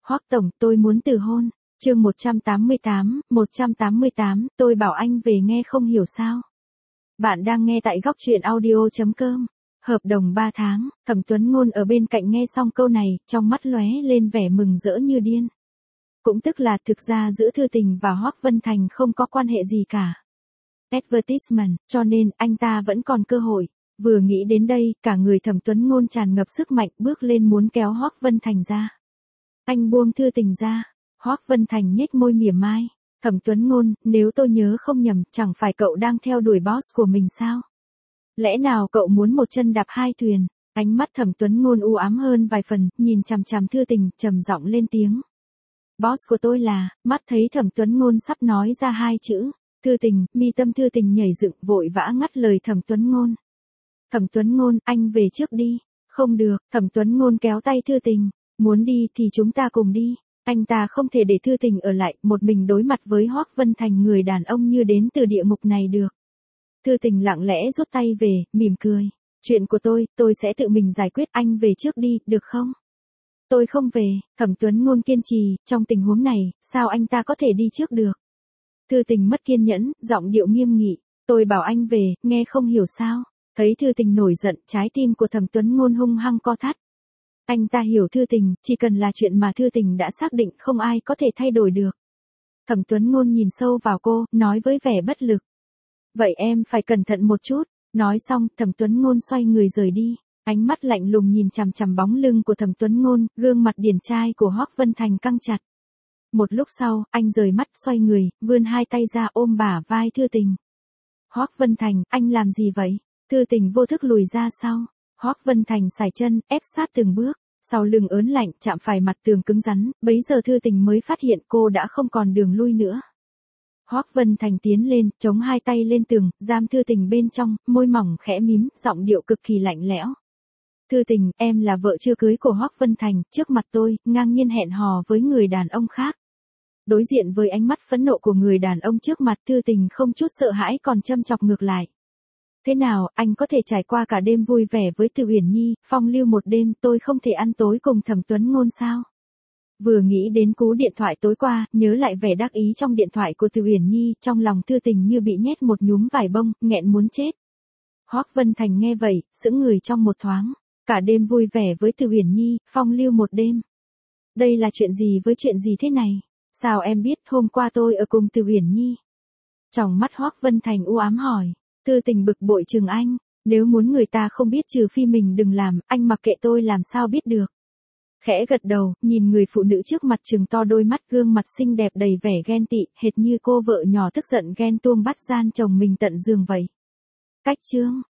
Hoắc tổng, tôi muốn từ hôn. Chương 188, tôi bảo anh về nghe không hiểu sao. Bạn đang nghe tại góc truyện audio.com. Hợp đồng 3 tháng, Thẩm Tuấn Ngôn ở bên cạnh nghe xong câu này, trong mắt lóe lên vẻ mừng rỡ như điên. Cũng tức là thực ra giữa Thư Tình và Hoắc Vân Thành không có quan hệ gì cả. Advertisement, cho nên anh ta vẫn còn cơ hội. Vừa nghĩ đến đây, cả người Thẩm Tuấn Ngôn tràn ngập sức mạnh bước lên muốn kéo Hoắc Vân Thành ra. Anh buông Thư Tình ra. Hoắc Vân Thành nhếch môi mỉa mai. Thẩm Tuấn Ngôn, nếu tôi nhớ không nhầm, chẳng phải cậu đang theo đuổi boss của mình sao? Lẽ nào cậu muốn một chân đạp hai thuyền? Ánh mắt Thẩm Tuấn Ngôn u ám hơn vài phần, nhìn chằm chằm Thư Tình, trầm giọng lên tiếng. Boss của tôi là, mắt thấy Thẩm Tuấn Ngôn sắp nói ra hai chữ. Thư Tình, mi tâm Thư Tình nhảy dựng, vội vã ngắt lời Thẩm Tuấn Ngôn. Thẩm Tuấn Ngôn, anh về trước đi. Không được, Thẩm Tuấn Ngôn kéo tay Thư Tình. Muốn đi thì chúng ta cùng đi. Anh ta không thể để Thư Tình ở lại, một mình đối mặt với Hoắc Vân Thành, người đàn ông như đến từ địa ngục này được. Thư Tình lặng lẽ rút tay về, mỉm cười. Chuyện của tôi sẽ tự mình giải quyết, anh về trước đi, được không? Tôi không về, Thẩm Tuấn Ngôn kiên trì, trong tình huống này, sao anh ta có thể đi trước được? Thư Tình mất kiên nhẫn, giọng điệu nghiêm nghị. Tôi bảo anh về, nghe không hiểu sao? Thấy Thư Tình nổi giận, trái tim của Thẩm Tuấn Ngôn hung hăng co thắt. Anh ta hiểu Thư Tình, chỉ cần là chuyện mà Thư Tình đã xác định không ai có thể thay đổi được. Thẩm Tuấn Ngôn nhìn sâu vào cô, nói với vẻ bất lực. Vậy em phải cẩn thận một chút. Nói xong, Thẩm Tuấn Ngôn xoay người rời đi. Ánh mắt lạnh lùng nhìn chằm chằm bóng lưng của Thẩm Tuấn Ngôn, gương mặt điển trai của Hoắc Vân Thành căng chặt. Một lúc sau, anh rời mắt xoay người, vươn hai tay ra ôm bả vai Thư Tình. Hoắc Vân Thành, anh làm gì vậy? Thư Tình vô thức lùi ra sau. Hoắc Vân Thành sải chân, ép sát từng bước, sau lưng ớn lạnh, chạm phải mặt tường cứng rắn, bấy giờ Thư Tình mới phát hiện cô đã không còn đường lui nữa. Hoắc Vân Thành tiến lên, chống hai tay lên tường, giam Thư Tình bên trong, môi mỏng khẽ mím, giọng điệu cực kỳ lạnh lẽo. Thư Tình, em là vợ chưa cưới của Hoắc Vân Thành, trước mặt tôi, ngang nhiên hẹn hò với người đàn ông khác. Đối diện với ánh mắt phẫn nộ của người đàn ông trước mặt, Thư Tình không chút sợ hãi còn châm chọc ngược lại. Thế nào, anh có thể trải qua cả đêm vui vẻ với Từ Uyển Nhi, phong lưu một đêm, tôi không thể ăn tối cùng Thẩm Tuấn Ngôn sao? Vừa nghĩ đến cú điện thoại tối qua, nhớ lại vẻ đắc ý trong điện thoại của Từ Uyển Nhi, trong lòng Thư Tình như bị nhét một nhúm vải bông, nghẹn muốn chết. Hoắc Vân Thành nghe vậy, sững người trong một thoáng. Cả đêm vui vẻ với Từ Uyển Nhi, phong lưu một đêm. Đây là chuyện gì với chuyện gì thế này? Sao em biết hôm qua tôi ở cùng Từ Uyển Nhi? Trong mắt Hoắc Vân Thành u ám hỏi. Thư Tình bực bội chừng anh. Nếu muốn người ta không biết trừ phi mình đừng làm, anh mặc kệ tôi làm sao biết được. Khẽ gật đầu, nhìn người phụ nữ trước mặt trừng to đôi mắt, gương mặt xinh đẹp đầy vẻ ghen tị, hệt như cô vợ nhỏ tức giận ghen tuông bắt gian chồng mình tận giường vậy. Cách chương.